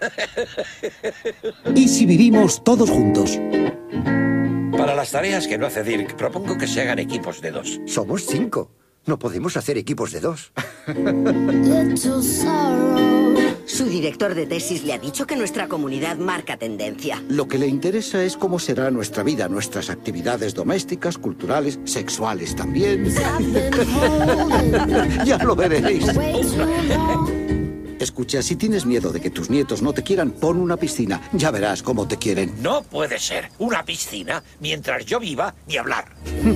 ¿Y si vivimos todos juntos? Para las tareas que no hace Dirk, propongo que se hagan equipos de dos. Somos cinco. No podemos hacer equipos de dos. Su director de tesis le ha dicho que nuestra comunidad marca tendencia. Lo que le interesa es cómo será nuestra vida, nuestras actividades domésticas, culturales, sexuales también. Ya lo veréis. Escucha, si tienes miedo de que tus nietos no te quieran, pon una piscina. Ya verás cómo te quieren. No puede ser. Una piscina mientras yo viva ni hablar.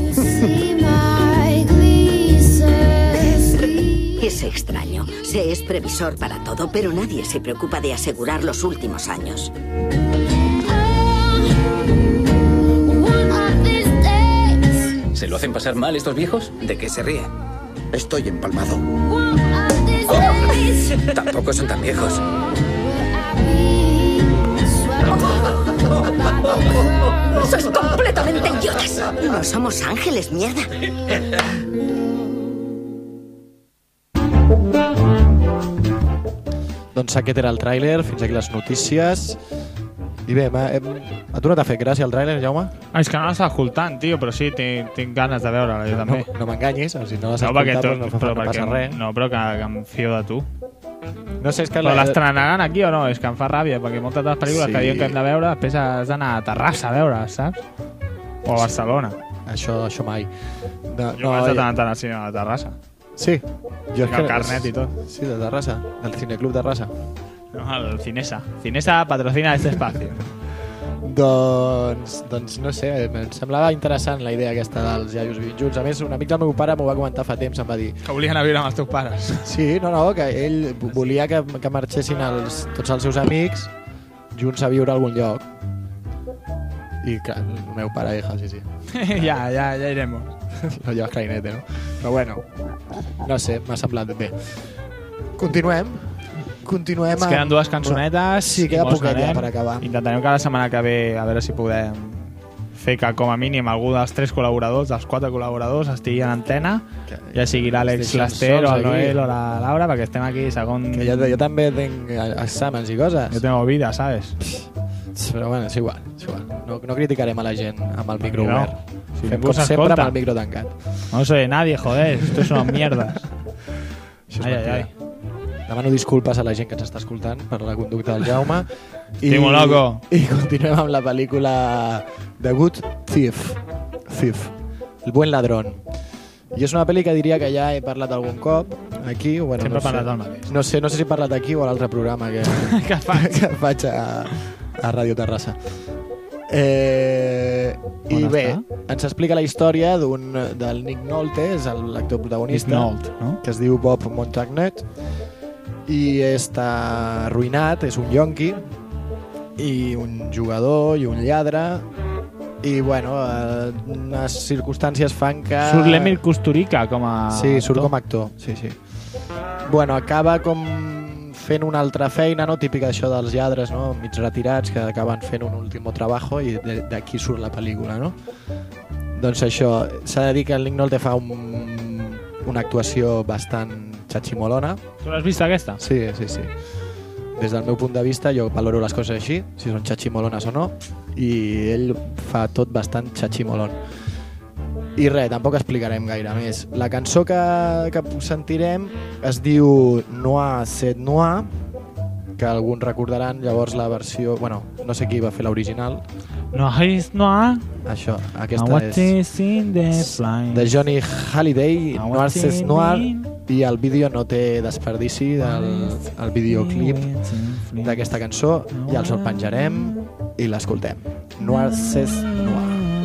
Es extraño. Se es previsor para todo, pero nadie se preocupa de asegurar los últimos años. ¿Se lo hacen pasar mal estos viejos? ¿De qué se ríe? Estoy empalmado. Tampoco son tan viejos. ¡Sois completamente idiotas! No somos ángeles, mierda. Doncs aquest era el tràiler, fins aquí les notícies. I bé, hem... a tu no t'ha fet gràcia el tràiler, Jaume? Ah, és que no l'estàs escoltant, tio, però sí, tinc, tinc ganes de veure-la, jo també. No, no m'enganyis, si no l'has no, escoltat tu, doncs no, fa, però no passa res. No, però que, que em fio de tu. No sé, és que... Però la... l'estrenaran aquí o no? És que em fa ràbia, perquè moltes de les pel·lícules sí. que diuen que hem de veure, després has d'anar a Terrassa a veure, saps? O a Barcelona. Sí. Això, això mai. No, jo no, vaig de tant en tant al cinema de Terrassa. Sí? Jo Tinc el carnet i tot. Sí, de Terrassa, del Cineclub Terrassa. No, el Cinesa. Cinesa patrocina este espacio. doncs, doncs no sé, em semblava interessant la idea aquesta dels iaios vivint junts. A més, un amic del meu pare m'ho va comentar fa temps, em va dir... Que volien anar a viure amb els teus pares. Sí, no, no, que ell volia que, que marxessin els, tots els seus amics junts a viure a algun lloc. I clar, el meu pare dijo, sí, sí. ja, ja, ja iremos. Lo llevas clarinete, no? Però bueno, no sé, m'ha semblat bé. Continuem. Continuem Ens queden dues cançonetes. Sí, queda poquet ja per acabar. Intentarem que la setmana que ve a veure si podem fer que com a mínim algú dels tres col·laboradors, dels quatre col·laboradors, estigui en antena, ja sigui l'Àlex Laster o el Noel o la Laura, perquè estem aquí segon... Que jo, jo també tinc exàmens i coses. Jo tengo vida, ¿sabes? Però bueno, és igual, és igual. No, no criticarem a la gent amb el micro no. obert. Si Fem com sempre amb el micro tancat. No soy nadie, joder, esto es una mierdas. Això és ai, mentida. ai, ai. Demano disculpes a la gent que ens està escoltant per la conducta del Jaume. I, Timo loco. I continuem amb la pel·lícula The Good Thief. Thief. El buen ladrón. I és una pel·li que diria que ja he parlat algun cop aquí. Bueno, Sempre no he parlat sé. del mateix. No sé, no sé si he parlat aquí o a l'altre programa que, que faig, que faig a, a Ràdio Terrassa. Eh, I bé, està? Ens explica la història d'un del Nick Nolte, és l'actor protagonista, Nolte, no? que es diu Bob Montagnet, i està arruïnat, és un yonqui, i un jugador, i un lladre, i bueno, eh, unes circumstàncies fan que... Surt l'Emil Kusturica com a... Sí, surt actor. com a actor, sí, sí. Bueno, acaba com fent una altra feina, no? Típica això dels lladres, no? Mig retirats, que acaben fent un último trabajo i d'aquí surt la pel·lícula, no? Doncs això, s'ha de dir que el Nick Nolte fa un, una actuació bastant xatximolona. Tu l'has vist aquesta? Sí, sí, sí. Des del meu punt de vista jo valoro les coses així, si són xatximolones o no, i ell fa tot bastant xatximolon. I res, tampoc explicarem gaire més. La cançó que, que sentirem es diu Noir c'est Noir, que alguns recordaran, llavors la versió... Bueno, no sé qui va fer l'original. Noir is Noir. Això, aquesta és de Johnny Halliday, Noir c'est Noir, i el vídeo no té desperdici del el videoclip d'aquesta cançó, ja els el penjarem i l'escoltem. Noir c'est Noir.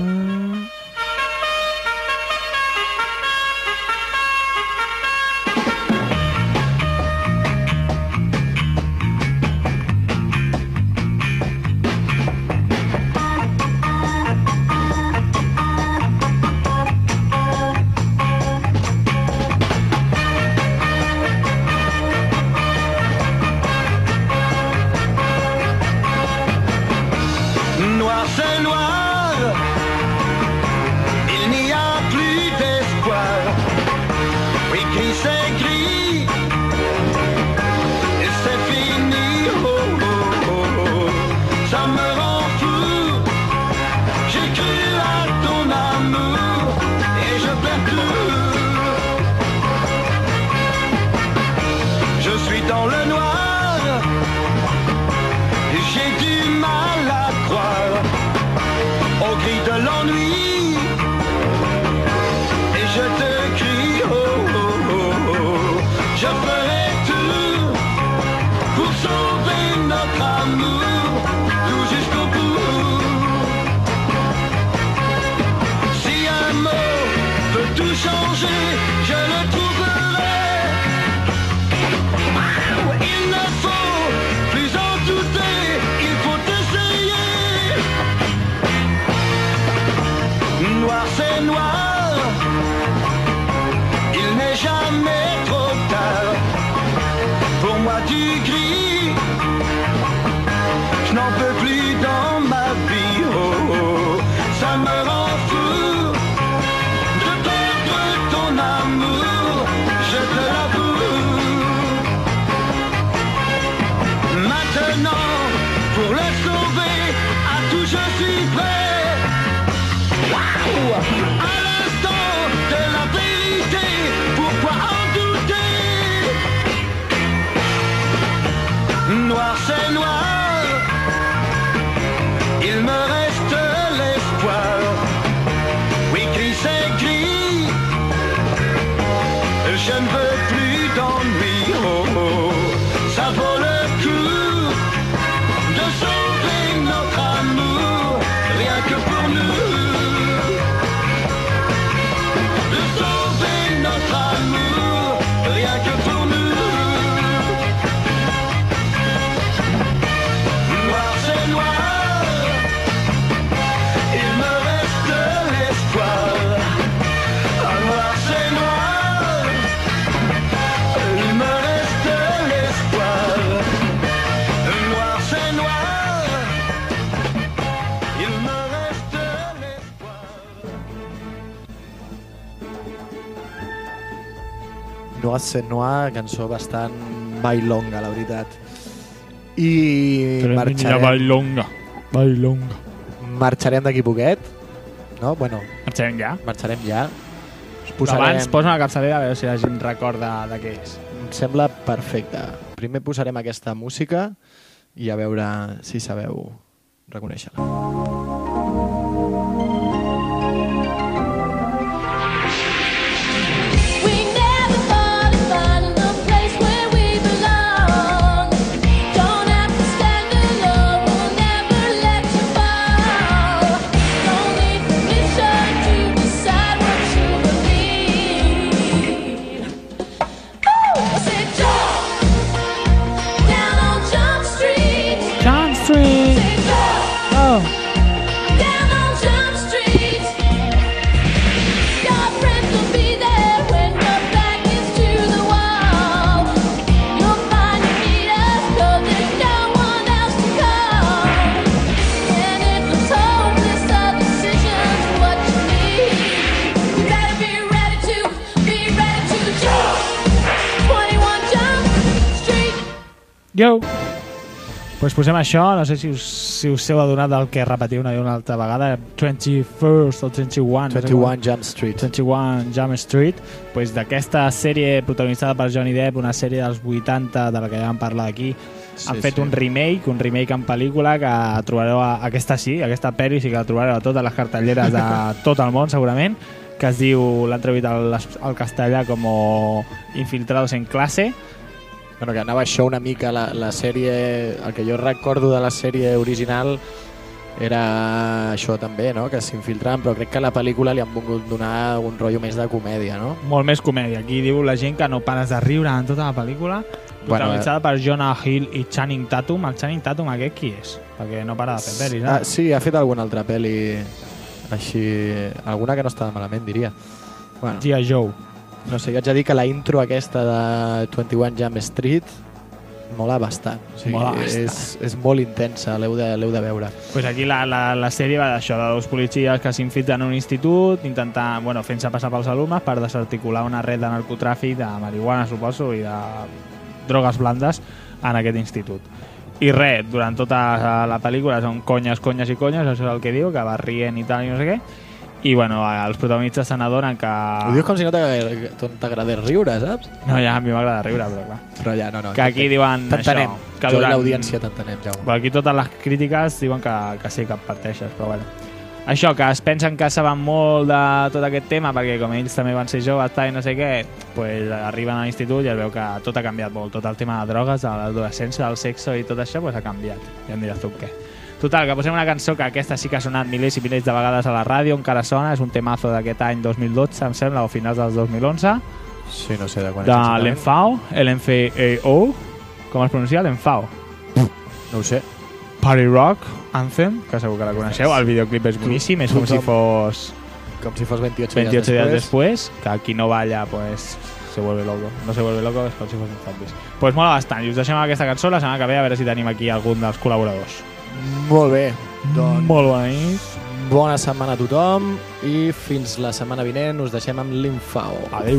Noir c'est Noir, cançó bastant bailonga, la veritat. I marxarem... Bailonga, bailonga. Marxarem d'aquí poquet, no? Bueno, marxarem ja. Marxarem ja. Posarem... Abans posa una capçalera a veure si la gent recorda de què és. Em sembla perfecte. Primer posarem aquesta música i a veure si sabeu reconèixer-la. Oh. Yo! Pues posem això, no sé si us, si us heu adonat del que repetiu una i una altra vegada, twenty-first o twenty-one. twenty-one Jump Street. twenty-one Jump Street, pues d'aquesta sèrie protagonitzada per Johnny Depp, una sèrie dels vuitanta, de la que ja vam parlar aquí, sí, han fet sí. un remake, un remake en pel·lícula que trobareu, a, aquesta sí, aquesta pel·li sí que la trobareu a totes les cartelleres de tot el món segurament, que es diu, l'han traduït al, al castellà com Infiltrados en clase. Bueno, que anava això una mica, la, la sèrie, el que jo recordo de la sèrie original era això també, no? Que s'infiltraven, però crec que a la pel·lícula li han volgut donar un rotllo més de comèdia, no? Molt més comèdia. Aquí diu la gent que no pares de riure en tota la pel·lícula, protagonitzada bueno, per Jonah Hill i Channing Tatum. El Channing Tatum aquest qui és? Perquè no para de fer pel·lis, eh? Ah, sí, ha fet alguna altra pel·li així, alguna que no estava malament, diria. Bueno. G I. Joe. No sé, jo haig de dir que la intro aquesta de twenty-one Jump Street mola bastant. O sigui, mola bastant. És, és molt intensa, l'heu de, l'heu de veure. Pues aquí la, la, la sèrie va d'això, de dos policies que s'infiltren en un institut, intentant, bueno, fent-se passar pels alumnes per desarticular una red de narcotràfic, de marihuana, suposo, i de drogues blandes en aquest institut. I res, durant tota la pel·lícula són conyes, conyes i conyes, això és el que diu, que va rient i tal i no sé què. I bueno, els protagonistes se n'adonen que... Ho dius com si no t'agradés riure, saps? No, ja, a mi m'agrada riure, però clar. Però ja, no, no. Que aquí diuen t'entenem. això... Que jo durant... i l'audiència t'entenem, Jaume. Però aquí totes les crítiques diuen que, que sí, que parteixes, però bueno. Això, que es pensen que saben molt de tot aquest tema, perquè com ells també van ser joves i no sé què, pues arriben a l'institut i es veu que tot ha canviat molt. Tot el tema de drogues, de l'adolescència, del sexe i tot això, pues ha canviat. Ja em diràs tu què. Total, que posem una cançó que aquesta sí que ha sonat milers i milers de vegades a la ràdio, encara sona, és un temazo d'aquest any dos mil dotze, em sembla, o finals del dos mil onze. Sí, no sé de quan és. De l'Enfao, l'N F A O, com es pronuncia? L'Enfao. No ho sé. Party Rock Anthem, que segur que la coneixeu, el videoclip és boníssim, és com si fos... Com si fos veintiocho días después, que aquí no balla, pues... se vuelve loco. No se vuelve loco, és com si fos un zombies. Pues mola bastant, i us deixem aquesta cançó, la setmana que ve a veure si tenim aquí algun dels col·laboradors. Molt bé. Doncs molt bona nit. Bona setmana a tothom i fins la setmana vinent us deixem amb l'Infao. Adeu.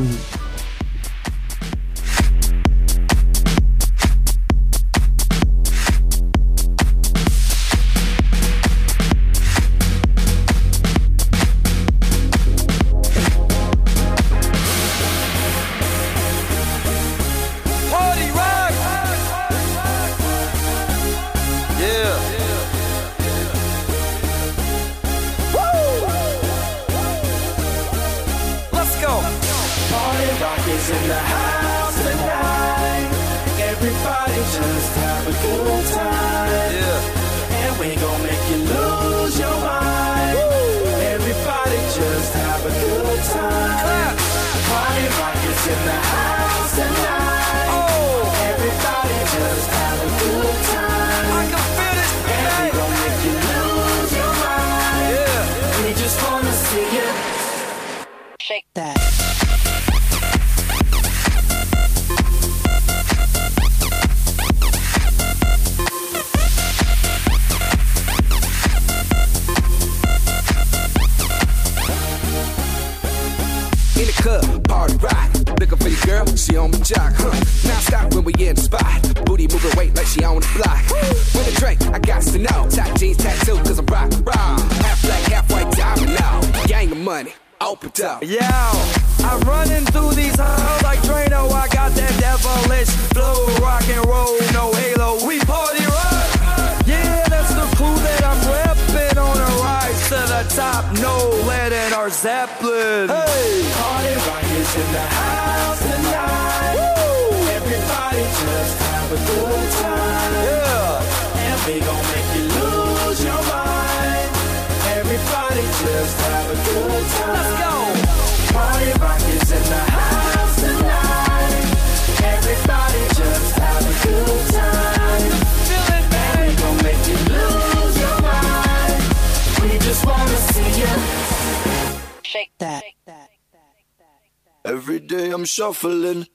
Yo, I'm running through these halls like Drano. I got that devilish flow, rock and roll, no halo. We party rock. Yeah, that's the crew that I'm repping on a rise to the top. No lead in our Zeppelin. Hey, party rock is in the house tonight. Woo! Everybody just have a good time. Yeah, and we gon' make you lose your mind. Everybody just have a good time. Let's go. Party rock is in the house tonight. Everybody just have a good time. Feel it, baby. We gon' make you lose your mind. We just wanna see you shake that. Every day I'm shuffling.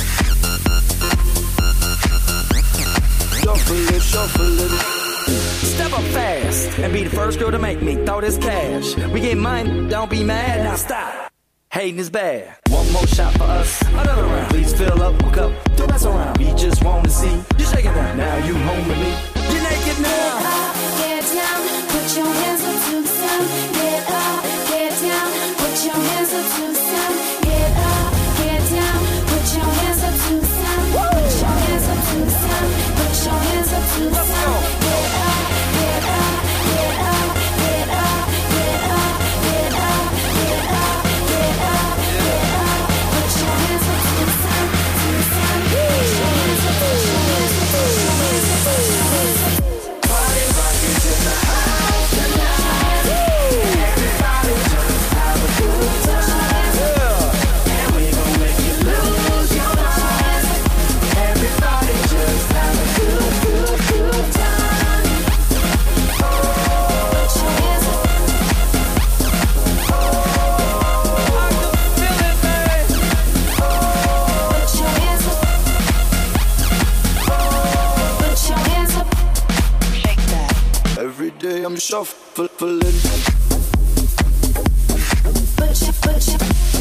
Shuffling, shuffling. Step up fast and be the first girl to make me throw this cash. We get mine, don't be mad, now stop. Hating is bad. One more shot for us, another round. Please fill up my cup, don't mess around. We just wanna see you shaking down. Now you home with me, you're naked now. Get up, get down, put your hands up to the sound. Get up, get down, put your hands up to the sound. Get up, get down, put your hands up to the sound. Put your hands up to the sound. Put your hands up to the sound. Get up, get up, get up, get up, get up, get up, get up, get up, get up. Put your hands up to the sound, to the sound. Put your hands up, put your hands up, put your hands up, put your hands up. Party rockers in the house tonight. Everybody just have a good time. And we gon' make you lose your mind. Everybody just have a good, good, good time. Oh, put your hands up. Oh, I can feel it, man. Oh, put your hands up. Oh, put your hands up. Shake that. Every day I'm shuffling. Put your, put your,